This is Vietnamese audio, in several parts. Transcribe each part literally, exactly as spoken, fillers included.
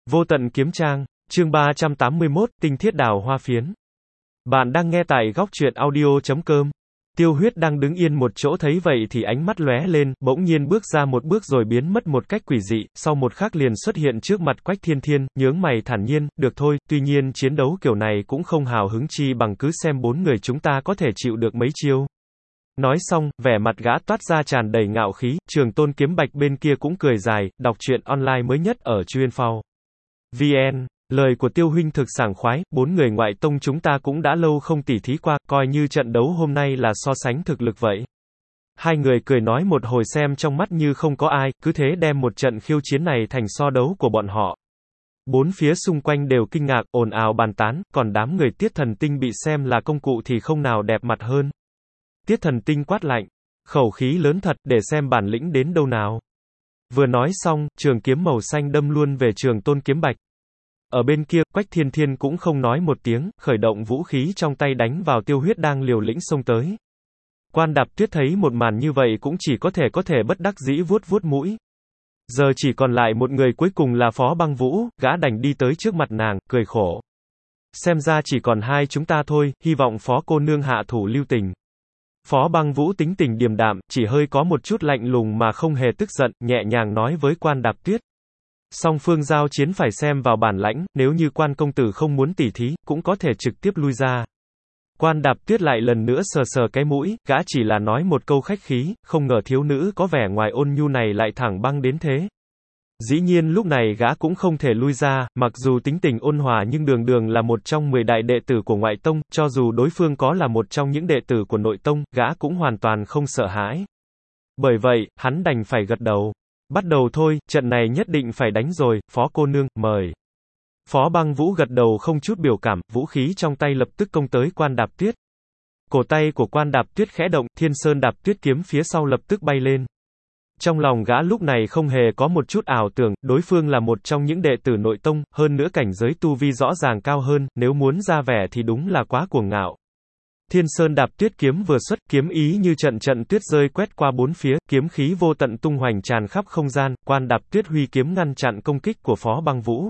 Vô tận kiếm trang, chương ba trăm tám mươi mốt, tinh thiết đào hoa phiến. Bạn đang nghe tại góc truyện audio chấm com. Tiêu Huyết đang đứng yên một chỗ thấy vậy thì ánh mắt lóe lên, bỗng nhiên bước ra một bước rồi biến mất một cách quỷ dị, sau một khắc liền xuất hiện trước mặt Quách Thiên Thiên, nhướng mày thản nhiên, được thôi, tuy nhiên chiến đấu kiểu này cũng không hào hứng chi bằng cứ xem bốn người chúng ta có thể chịu được mấy chiêu. Nói xong, vẻ mặt gã toát ra tràn đầy ngạo khí, Trường Tôn Kiếm Bạch bên kia cũng cười dài, đọc truyện online mới nhất ở Chuyên.Phao. vê en. Lời của Tiêu huynh thực sảng khoái, bốn người ngoại tông chúng ta cũng đã lâu không tỉ thí qua, coi như trận đấu hôm nay là so sánh thực lực vậy. Hai người cười nói một hồi xem trong mắt như không có ai, cứ thế đem một trận khiêu chiến này thành so đấu của bọn họ. Bốn phía xung quanh đều kinh ngạc, ồn ào bàn tán, còn đám người Tiết Thần Tinh bị xem là công cụ thì không nào đẹp mặt hơn. Tiết Thần Tinh quát lạnh, khẩu khí lớn thật, để xem bản lĩnh đến đâu nào. Vừa nói xong, trường kiếm màu xanh đâm luôn về Trường Tôn Kiếm Bạch. Ở bên kia, Quách Thiên Thiên cũng không nói một tiếng, khởi động vũ khí trong tay đánh vào Tiêu Huyết đang liều lĩnh xông tới. Quan Đạp Tuyết thấy một màn như vậy cũng chỉ có thể có thể bất đắc dĩ vuốt vuốt mũi. Giờ chỉ còn lại một người cuối cùng là Phó Băng Vũ, gã đành đi tới trước mặt nàng, cười khổ. Xem ra chỉ còn hai chúng ta thôi, hy vọng Phó cô nương hạ thủ lưu tình. Phó Băng Vũ tính tình điềm đạm, chỉ hơi có một chút lạnh lùng mà không hề tức giận, nhẹ nhàng nói với Quan Đạp Tuyết. Song phương giao chiến phải xem vào bản lãnh, nếu như Quan công tử không muốn tỉ thí, cũng có thể trực tiếp lui ra. Quan Đạp Tuyết lại lần nữa sờ sờ cái mũi, gã chỉ là nói một câu khách khí, không ngờ thiếu nữ có vẻ ngoài ôn nhu này lại thẳng băng đến thế. Dĩ nhiên lúc này gã cũng không thể lui ra, mặc dù tính tình ôn hòa nhưng đường đường là một trong mười đại đệ tử của ngoại tông, cho dù đối phương có là một trong những đệ tử của nội tông, gã cũng hoàn toàn không sợ hãi. Bởi vậy, hắn đành phải gật đầu. Bắt đầu thôi, trận này nhất định phải đánh rồi, Phó cô nương, mời. Phó Băng Vũ gật đầu không chút biểu cảm, vũ khí trong tay lập tức công tới Quan Đạp Tuyết. Cổ tay của Quan Đạp Tuyết khẽ động, Thiên Sơn Đạp Tuyết kiếm phía sau lập tức bay lên. Trong lòng gã lúc này không hề có một chút ảo tưởng, đối phương là một trong những đệ tử nội tông, hơn nữa cảnh giới tu vi rõ ràng cao hơn, nếu muốn ra vẻ thì đúng là quá cuồng ngạo. Thiên Sơn Đạp Tuyết kiếm vừa xuất, kiếm ý như trận trận tuyết rơi quét qua bốn phía, kiếm khí vô tận tung hoành tràn khắp không gian, Quan Đạp Tuyết huy kiếm ngăn chặn công kích của Phó Băng Vũ.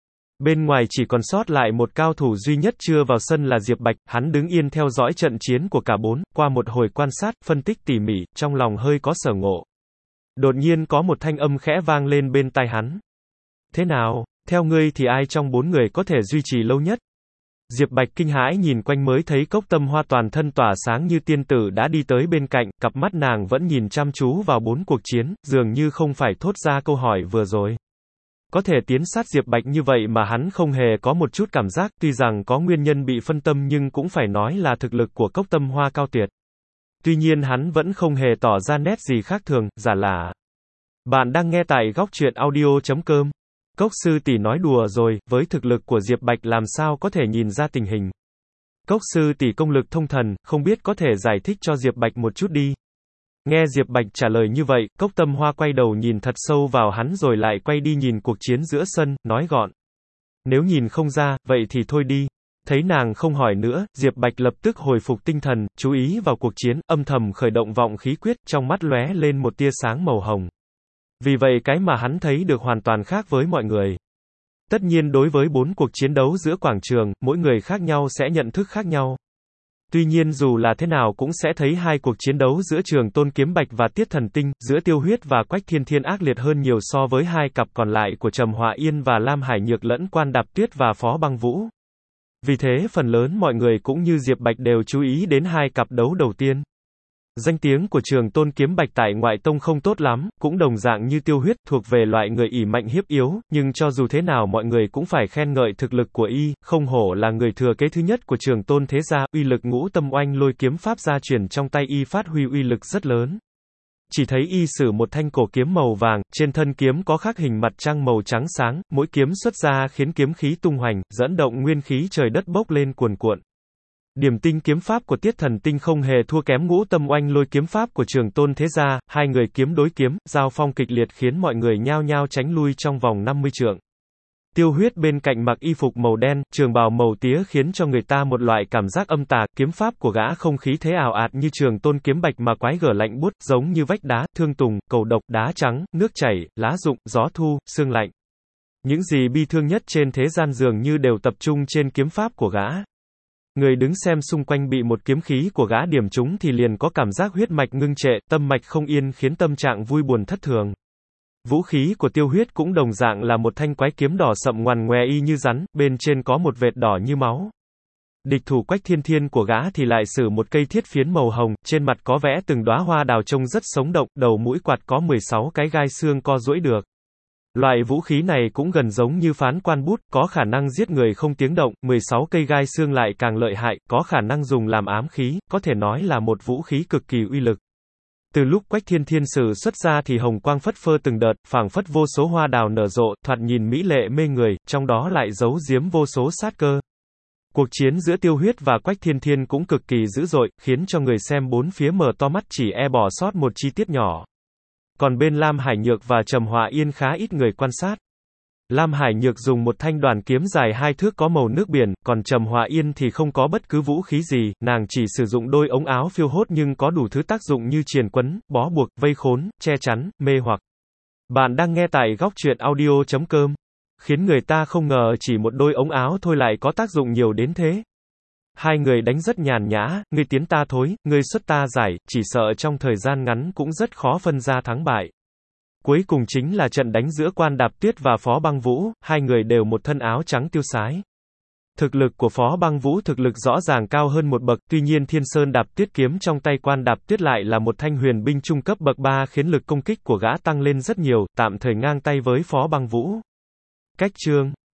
Bên ngoài chỉ còn sót lại một cao thủ duy nhất chưa vào sân là Diệp Bạch, hắn đứng yên theo dõi trận chiến của cả bốn, qua một hồi quan sát, phân tích tỉ mỉ, trong lòng hơi có sở ngộ. Đột nhiên có một thanh âm khẽ vang lên bên tai hắn. Thế nào, theo ngươi thì ai trong bốn người có thể duy trì lâu nhất? Diệp Bạch kinh hãi nhìn quanh mới thấy Cốc Tâm Hoa toàn thân tỏa sáng như tiên tử đã đi tới bên cạnh, cặp mắt nàng vẫn nhìn chăm chú vào bốn cuộc chiến, dường như không phải thốt ra câu hỏi vừa rồi. Có thể tiến sát Diệp Bạch như vậy mà hắn không hề có một chút cảm giác, tuy rằng có nguyên nhân bị phân tâm nhưng cũng phải nói là thực lực của Cốc Tâm Hoa cao tuyệt. Tuy nhiên hắn vẫn không hề tỏ ra nét gì khác thường, giả lả. Bạn đang nghe tại góc truyện audio chấm com. Cốc sư tỷ nói đùa rồi, với thực lực của Diệp Bạch làm sao có thể nhìn ra tình hình. Cốc sư tỷ công lực thông thần, không biết có thể giải thích cho Diệp Bạch một chút đi. Nghe Diệp Bạch trả lời như vậy, Cốc Tâm Hoa quay đầu nhìn thật sâu vào hắn rồi lại quay đi nhìn cuộc chiến giữa sân, nói gọn. Nếu nhìn không ra, vậy thì thôi đi. Thấy nàng không hỏi nữa, Diệp Bạch lập tức hồi phục tinh thần, chú ý vào cuộc chiến, âm thầm khởi động vọng khí quyết, trong mắt lóe lên một tia sáng màu hồng. Vì vậy cái mà hắn thấy được hoàn toàn khác với mọi người. Tất nhiên đối với bốn cuộc chiến đấu giữa quảng trường, mỗi người khác nhau sẽ nhận thức khác nhau. Tuy nhiên dù là thế nào cũng sẽ thấy hai cuộc chiến đấu giữa Trường Tôn Kiếm Bạch và Tiết Thần Tinh, giữa Tiêu Huyết và Quách Thiên Thiên ác liệt hơn nhiều so với hai cặp còn lại của Trầm Họa Yên và Lam Hải Nhược lẫn Quan Đạp Tuyết và Phó Băng Vũ. Vì thế phần lớn mọi người cũng như Diệp Bạch đều chú ý đến hai cặp đấu đầu tiên. Danh tiếng của Trường Tôn Kiếm Bạch tại ngoại tông không tốt lắm, cũng đồng dạng như Tiêu Huyết, thuộc về loại người ỷ mạnh hiếp yếu, nhưng cho dù thế nào mọi người cũng phải khen ngợi thực lực của y, không hổ là người thừa kế thứ nhất của Trường Tôn thế gia, uy lực ngũ tâm oanh lôi kiếm pháp gia truyền trong tay y phát huy uy lực rất lớn. Chỉ thấy y sử một thanh cổ kiếm màu vàng, trên thân kiếm có khắc hình mặt trăng màu trắng sáng, mỗi kiếm xuất ra khiến kiếm khí tung hoành, dẫn động nguyên khí trời đất bốc lên cuồn cuộn. Điểm tinh kiếm pháp của Tiết Thần Tinh không hề thua kém ngũ tâm oanh lôi kiếm pháp của Trường Tôn thế gia, hai người kiếm đối kiếm, giao phong kịch liệt khiến mọi người nhao nhao tránh lui trong vòng năm mươi trượng. Tiêu Huyết bên cạnh mặc y phục màu đen, trường bào màu tía khiến cho người ta một loại cảm giác âm tà, kiếm pháp của gã không khí thế ảo ạt như Trường Tôn Kiếm Bạch mà quái gở lạnh buốt, giống như vách đá, thương tùng, cầu độc, đá trắng, nước chảy, lá rụng, gió thu, sương lạnh. Những gì bi thương nhất trên thế gian dường như đều tập trung trên kiếm pháp của gã. Người đứng xem xung quanh bị một kiếm khí của gã điểm trúng thì liền có cảm giác huyết mạch ngưng trệ, tâm mạch không yên khiến tâm trạng vui buồn thất thường. Vũ khí của Tiêu Huyết cũng đồng dạng là một thanh quái kiếm đỏ sậm ngoằn ngoè y như rắn, bên trên có một vệt đỏ như máu. Địch thủ Quách Thiên Thiên của gã thì lại sử một cây thiết phiến màu hồng, trên mặt có vẽ từng đóa hoa đào trông rất sống động, đầu mũi quạt có mười sáu cái gai xương co duỗi được. Loại vũ khí này cũng gần giống như phán quan bút, có khả năng giết người không tiếng động, mười sáu cây gai xương lại càng lợi hại, có khả năng dùng làm ám khí, có thể nói là một vũ khí cực kỳ uy lực. Từ lúc Quách Thiên Thiên sử xuất ra thì hồng quang phất phơ từng đợt, phảng phất vô số hoa đào nở rộ, thoạt nhìn mỹ lệ mê người, trong đó lại giấu giếm vô số sát cơ. Cuộc chiến giữa Tiêu Huyết và Quách Thiên Thiên cũng cực kỳ dữ dội, khiến cho người xem bốn phía mở to mắt chỉ e bỏ sót một chi tiết nhỏ. Còn bên Lam Hải Nhược và Trầm Họa Yên khá ít người quan sát. Lam Hải Nhược dùng một thanh đoàn kiếm dài hai thước có màu nước biển, còn Trầm Họa Yên thì không có bất cứ vũ khí gì, nàng chỉ sử dụng đôi ống áo phiêu hốt nhưng có đủ thứ tác dụng như triền quấn, bó buộc, vây khốn, che chắn, mê hoặc. Bạn đang nghe tại góc truyện audio chấm com. Khiến người ta không ngờ chỉ một đôi ống áo thôi lại có tác dụng nhiều đến thế. Hai người đánh rất nhàn nhã, ngươi tiến ta thối, ngươi xuất ta giải, chỉ sợ trong thời gian ngắn cũng rất khó phân ra thắng bại. Cuối cùng chính là trận đánh giữa Quan Đạp Tuyết và Phó Băng Vũ, hai người đều một thân áo trắng tiêu sái. Thực lực của Phó Băng Vũ thực lực rõ ràng cao hơn một bậc, tuy nhiên Thiên Sơn Đạp Tuyết kiếm trong tay Quan Đạp Tuyết lại là một thanh huyền binh trung cấp bậc ba khiến lực công kích của gã tăng lên rất nhiều, tạm thời ngang tay với Phó Băng Vũ. Cách chương